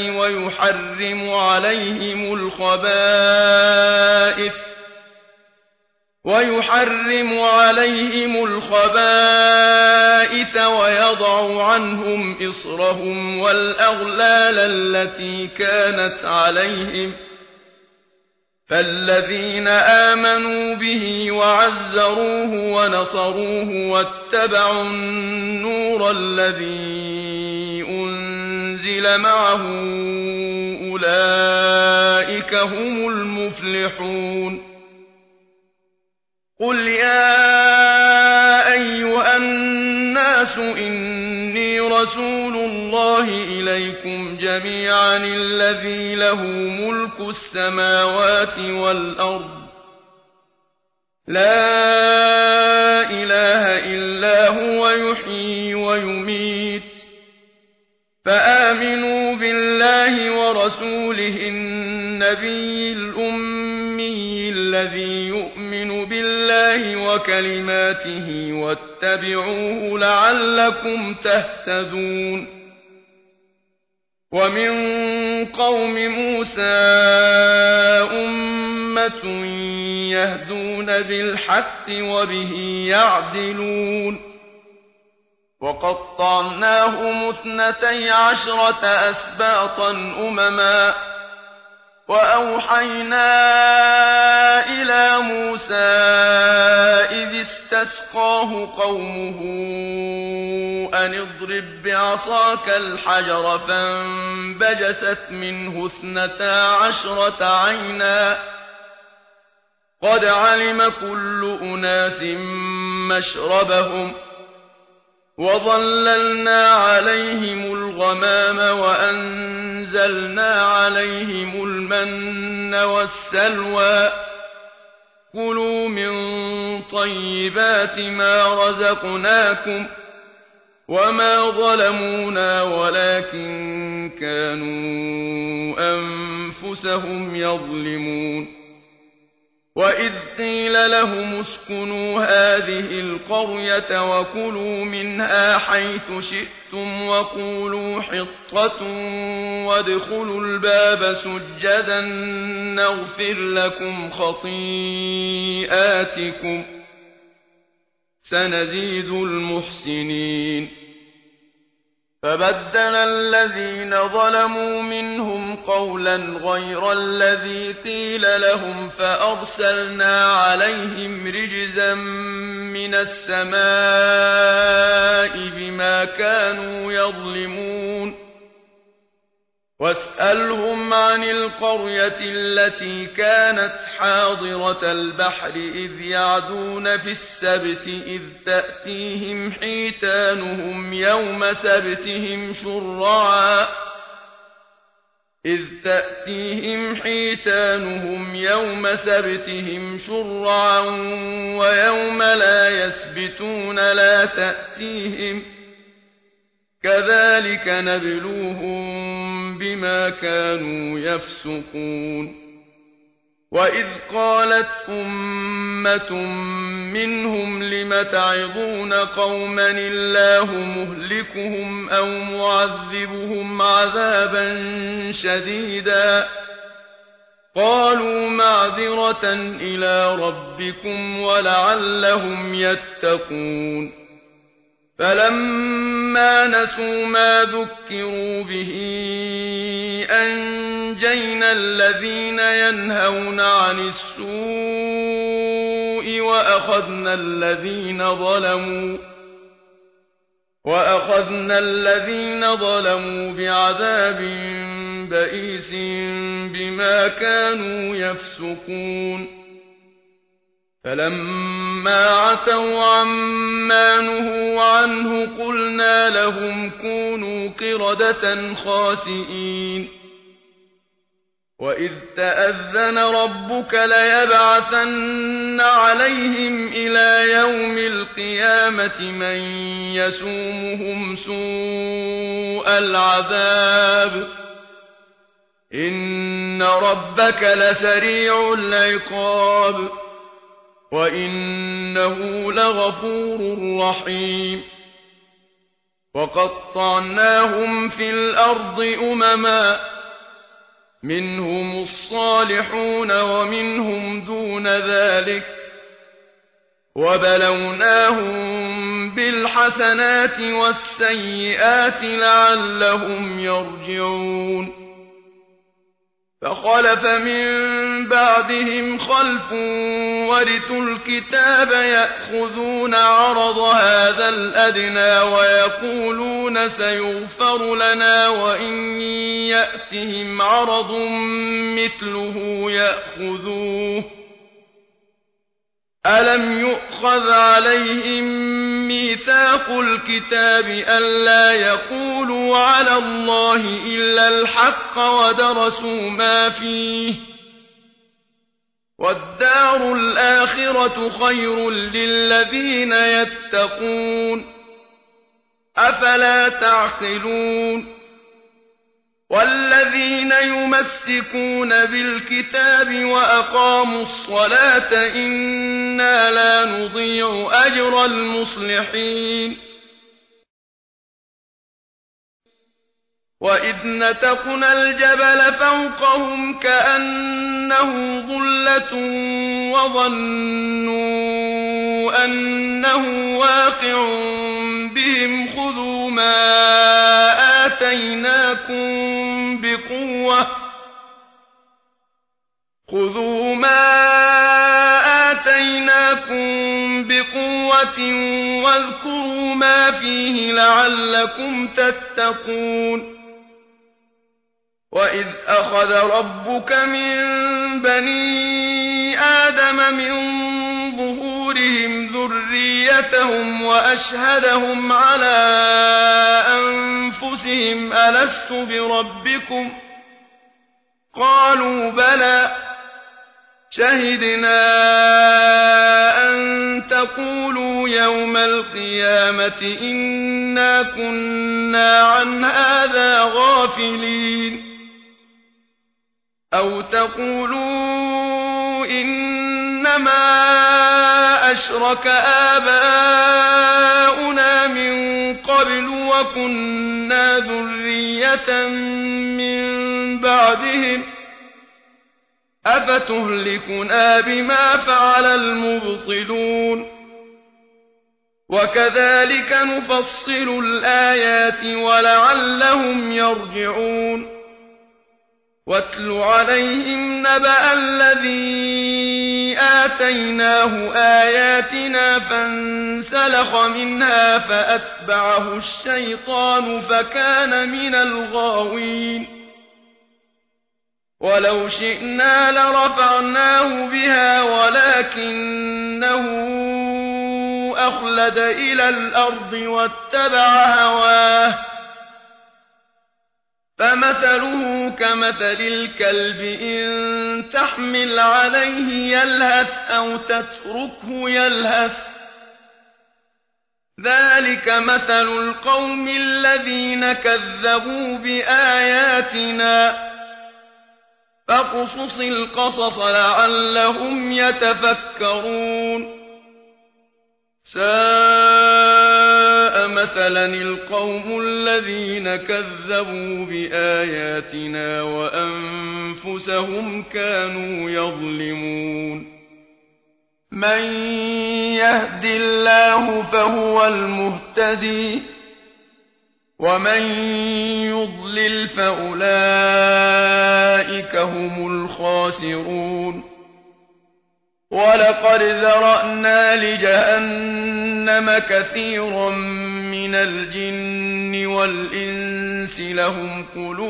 ويحرم عليهم الخبائث ويضع عنهم إصرهم والأغلال التي كانت عليهم فالذين آمنوا به وعزروه ونصروه واتبعوا النور الذي أنزل معه أولئك هم المفلحون قل يا أيها الناس إني رسول الله إليكم جميعا الذي له ملك السماوات والأرض لا إله إلا هو يحيي ويميت فآمنوا بالله ورسوله النبي الأمي الذي يؤمن بالله وكلماته واتبعوه لعلكم تهتدون ومن قوم موسى أمة يهدون بالحق وبه يعدلون وقطعناهم 12 أسباطا أمما وأوحينا إلى موسى إذ استسقاه قومه أن اضرب بعصاك الحجر فانبجست منه 12 عينا قد علم كل أناس مشربهم وظللنا عليهم الغمام وأنزلنا عليهم المن والسلوى كلوا من طيبات ما رزقناكم وما ظلمونا ولكن كانوا أنفسهم يظلمون وإذ قيل لهم اسكنوا هذه القرية وكلوا منها حيث شئتم وقولوا حطة وادخلوا الباب سجدا نغفر لكم خطيئاتكم سنزيد المحسنين فبدل الذين ظلموا منهم قولا غير الذي قيل لهم فأرسلنا عليهم رجزا من السماء بما كانوا يظلمون واسألهم عن القرية التي كانت حاضرة البحر إذ يعدون في السبت إذ تأتيهم حيتانهم يوم سبتهم شرعا ويوم لا يسبتون لا تأتيهم كذلك نبلوهم بما كانوا يفسقون وإذ قالت أمة منهم لم تعظون قوما الله مهلكهم أو معذبهم عذابا شديدا قالوا معذرة إلى ربكم ولعلهم يتقون فلما نسوا ما ذكروا به أنجينا الذين ينهون عن السوء وأخذنا الذين ظلموا بعذاب بئيس بما كانوا يفسقون فلما عتوا عما نهوا عنه قلنا لهم كونوا قردة خاسئين وإذ تأذن ربك ليبعثن عليهم إلى يوم القيامة من يسومهم سوء العذاب إن ربك لسريع العقاب وإنه لغفور رحيم وقطعناهم في الأرض أمما منهم الصالحون ومنهم دون ذلك وبلوناهم بالحسنات والسيئات لعلهم يرجعون فخلف من بعدهم خلف ورثوا الكتاب يأخذون عرض هذا الأدنى ويقولون سيغفر لنا وإن يأتهم عرض مثله يأخذوه ألم يؤخذ عليهم ميثاق الكتاب ألا يقولوا على الله إلا الحق ودرسوا ما فيه والدار الآخرة خير للذين يتقون أفلا تعقلون والذين يمسكون بالكتاب وأقاموا الصلاة إنا لا نضيع أجر المصلحين وإذ نتقنا الجبل فوقهم كأنه ظلة وظنوا أنه واقع بهم خذوا ما آتيناكم بقوة واذكروا ما فيه لعلكم تتقون وإذ أخذ ربك من بني آدم من ظهورهم ذريتهم وأشهدهم على أنفسهم ألست بربكم قالوا بلى شهدنا أن تقولوا يوم القيامة إنا كنا عن هذا غافلين أو تقولوا إنما أشرك آباؤنا من قبل وكنا ذرية من بعدهم أفتهلكنا بما فعل المبطلون وكذلك نفصل الآيات ولعلهم يرجعون واتل عليهم نبأ الذي آتيناه آياتنا فانسلخ منها فأتبعه الشيطان فكان من الغاوين ولو شئنا لرفعناه بها ولكنه أخلد إلى الأرض واتبع هواه فمثله كمثل الكلب إن تحمل عليه يلهث أو تتركه يلهث ذلك مثل القوم الذين كذبوا بآياتنا فاقصص القصص لعلهم يتفكرون ساء مثلا القوم الذين كذبوا بآياتنا وأنفسهم كانوا يظلمون من يهد الله فهو المهتدي ومن يضلل فأولئك هم الخاسرون وَلَقَدْ ذَرَأْنَا لِجَهَنَّمَ كَثِيرًا مِنَ الْجِنِّ وَالْإِنسِ لَهُمْ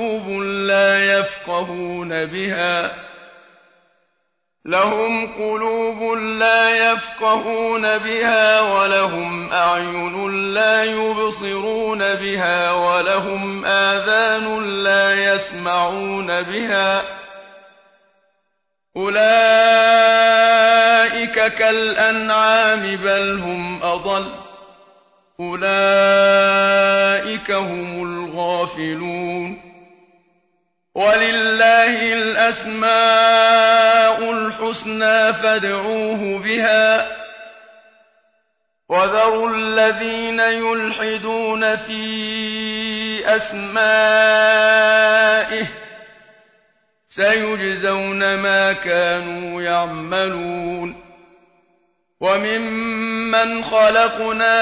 قُلُوبٌ لَّا يَفْقَهُونَ بِهَا وَلَهُمْ أَعْيُنٌ لَّا يُبْصِرُونَ بِهَا وَلَهُمْ آذَانٌ لَّا يَسْمَعُونَ بِهَا ۚ أُولَٰئِكَ كَالْأَنْعَامِ بَلْ هُمْ أَضَلُّ ۚ أُولَٰئِكَ هُمُ الْغَافِلُونَ وَلِلَّهِ الْأَسْمَاءُ الْحُسْنَىٰ فَادْعُوهُ بِهَا ۖ وَذَرُوا الَّذِينَ يُلْحِدُونَ فِي أَسْمَائِهِ ۚ سَيُجْزَوْنَ مَا كَانُوا يَعْمَلُونَ وَمِمَّنْ خَلَقْنَا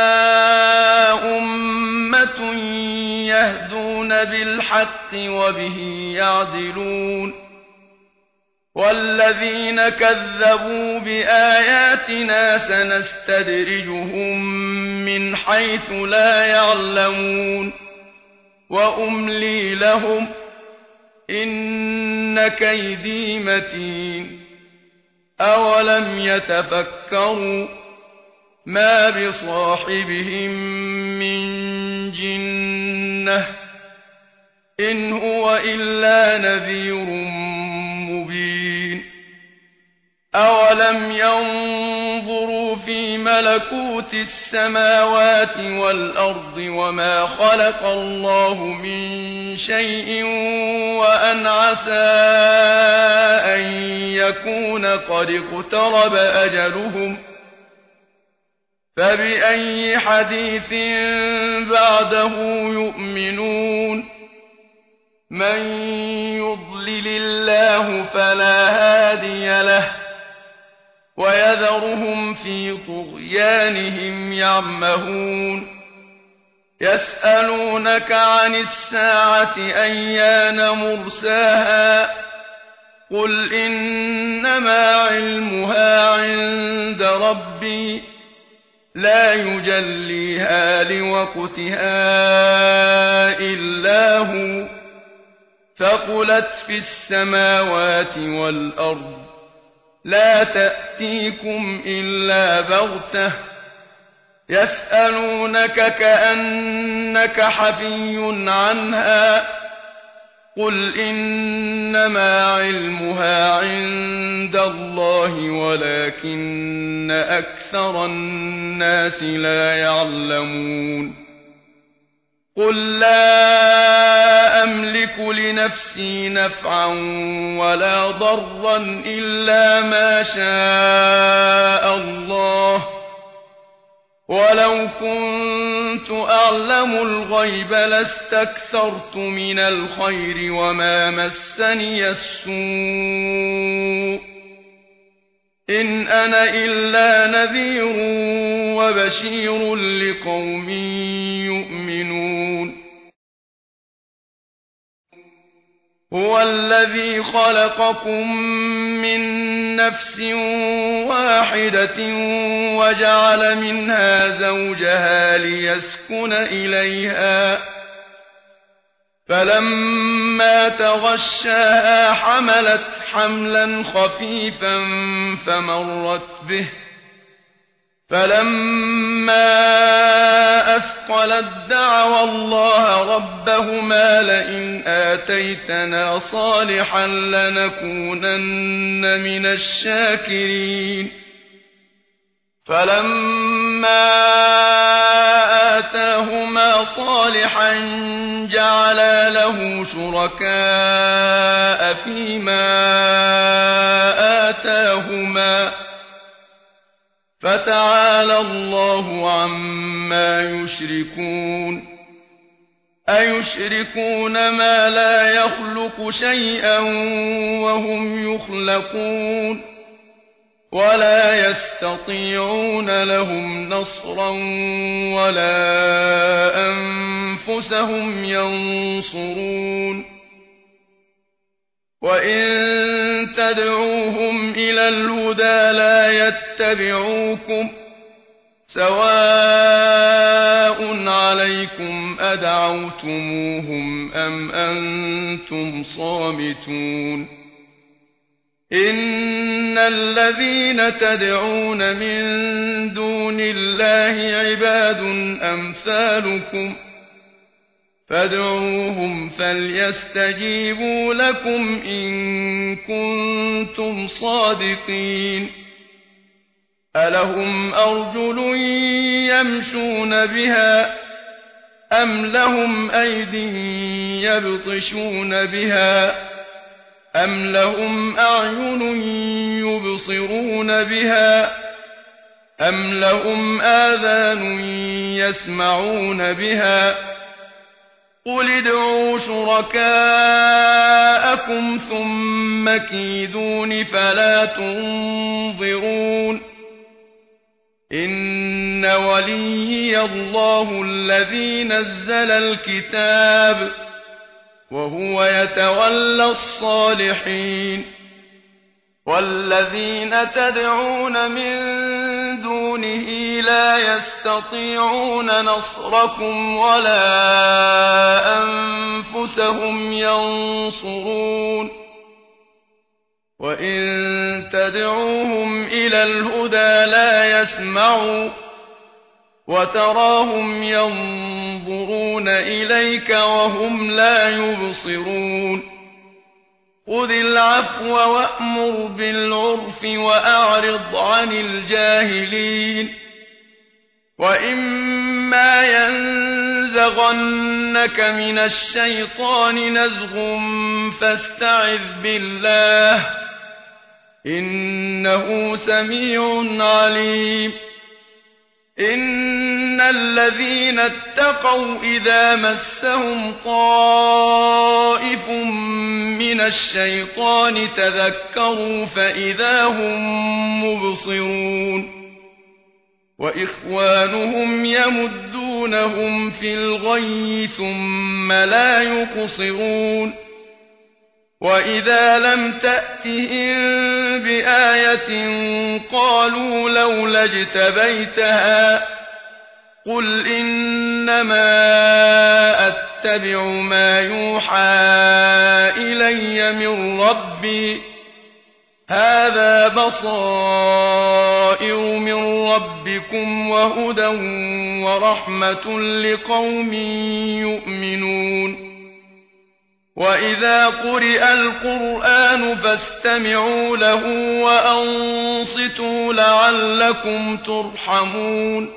أُمَّةٌ يَهْدُونَ بِالْحَقِّ وَبِهِ يَعْدِلُونَ وَالَّذِينَ كَذَّبُوا بِآيَاتِنَا سَنَسْتَدْرِجُهُم مِّنْ حَيْثُ لَا يَعْلَمُونَ وَأُمْلِي لَهُمْ ۚ إِنَّ كَيْدِي مَتِينٌ أَوَلَمْ يَتَفَكَّرُوا مَا بِصَاحِبِهِم مِّن جِنَّةٍ ۚ إِنْ هُوَ إِلَّا نَذِيرٌ مُّبِينٌ أَوَلَمْ يَنظُرُوا فِي مَلَكُوتِ السَّمَاوَاتِ وَالْأَرْضِ وَمَا خَلَقَ اللَّهُ مِن شَيْءٍ وَأَنْ عَسَىٰ أَن يَكُونَ قَدِ اقْتَرَبَ أَجَلُهُمْ ۖ فَبِأَيِّ حَدِيثٍ بَعْدَهُ يُؤْمِنُونَ مَن يُضْلِلِ اللَّهُ فَلَا هَادِيَ لَهُ وَيَذَرُهُمْ فِي طُغْيَانِهِمْ يَعْمَهُونَ يَسْأَلُونَكَ عَنِ السَّاعَةِ أَيَّانَ مُرْسَاهَا ۖ قُلْ إِنَّمَا عِلْمُهَا عِندَ رَبِّي ۖ لَا يُجَلِّيهَا لِوَقْتِهَا إِلَّا هُوَ ۚ ثَقُلَتْ فِي السَّمَاوَاتِ وَالْأَرْضِ ۚ لَا تَأْتِيكُمْ إِلَّا بَغْتَةً ۗ يَسْأَلُونَكَ كَأَنَّكَ حَفِيٌّ عَنْهَا ۖ قُلْ إِنَّمَا عِلْمُهَا عِندَ اللَّهِ وَلَٰكِنَّ أَكْثَرَ النَّاسِ لَا يَعْلَمُونَ قُل لَّا أَمْلِكُ لِنَفْسِي نَفْعًا وَلَا ضَرًّا إِلَّا مَا شَاءَ اللَّهُ ۗ وَلَوْ كُنتُ أَعْلَمُ الْغَيْبَ لَاسْتَكْثَرْتُ مِنَ الْخَيْرِ وَمَا مَسَّنِيَ السُّوءُ ۚ إِنْ أَنَا إِلَّا نَذِيرٌ وَبَشِيرٌ لِّقَوْمٍ يُؤْمِنُونَ هُوَ الَّذِي خَلَقَكُم مِّن نَّفْسٍ وَاحِدَةٍ وَجَعَلَ مِنْهَا زَوْجَهَا لِيَسْكُنَ إِلَيْهَا ۖ فَلَمَّا تَغَشَّاهَا حَمَلَتْ حَمْلًا خَفِيفًا فَمَرَّتْ بِهِ ۖ فَلَمَّا أَثْقَلَت دَّعَوَا اللَّهَ رَبَّهُمَا لَئِنْ آتَيْتَنَا صَالِحًا لَّنَكُونَنَّ مِنَ الشَّاكِرِينَ فَلَمَّا آتَاهُمَا صَالِحًا جَعَلَا لَهُ شُرَكَاءَ فِيمَا آتَاهُمَا ۚ فَتَعَالَى اللَّهُ عَمَّا يُشْرِكُونَ أَيُشْرِكُونَ مَا لَا يَخْلُقُ شَيْئًا وَهُمْ يُخْلَقُونَ وَلَا يَسْتَطِيعُونَ لَهُمْ نَصْرًا وَلَا أَنفُسَهُمْ يَنصُرُونَ وَإِن تَدْعُوهُمْ إِلَى الْهُدَىٰ لَا لا يتبعوكم سواء عليكم أدعوتموهم أم أنتم صامتون إن الذين تدعون من دون الله عباد أمثالكم فادعوهم فليستجيبوا لكم إن كنتم صادقين ألهم أرجل يمشون بها أم لهم أيد يبطشون بها أم لهم أعين يبصرون بها أم لهم آذان يسمعون بها قل ادعوا شركاءكم ثم كيدون فلا تنظرون إن وليي الله الذي نزل الكتاب وهو يتولى الصالحين والذين تدعون من دونه لا يستطيعون نصركم ولا أنفسهم ينصرون وإن تدعوهم إلى الهدى لا يسمعوا وتراهم ينظرون إليك وهم لا يبصرون خذ العفو وأمر بالعرف وأعرض عن الجاهلين وإما ينزغنك من الشيطان نزغ فاستعذ بالله إنه سميع عليم إن الذين اتقوا إذا مسهم طائف من الشيطان تذكروا فإذا هم مبصرون وإخوانهم يمدونهم في الغي ثم لا يقصرون وإذا لم تأتهم بآية قالوا لولا اجتبيتها قل إنما أتبع ما يوحى إلي من ربي هذا بصائر من ربكم وهدى ورحمة لقوم يؤمنون وإذا قرئ القرآن فاستمعوا له وأنصتوا لعلكم ترحمون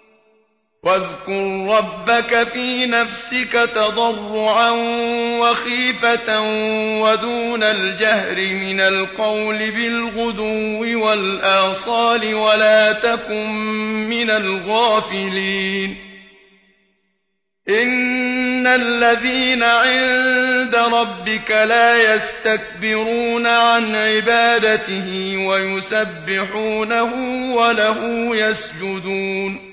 واذكر ربك في نفسك تضرعا وخيفة ودون الجهر من القول بالغدو والآصال ولا تكن من الغافلين إن الذين عند ربك لا يستكبرون عن عبادته ويسبحونه وله يسجدون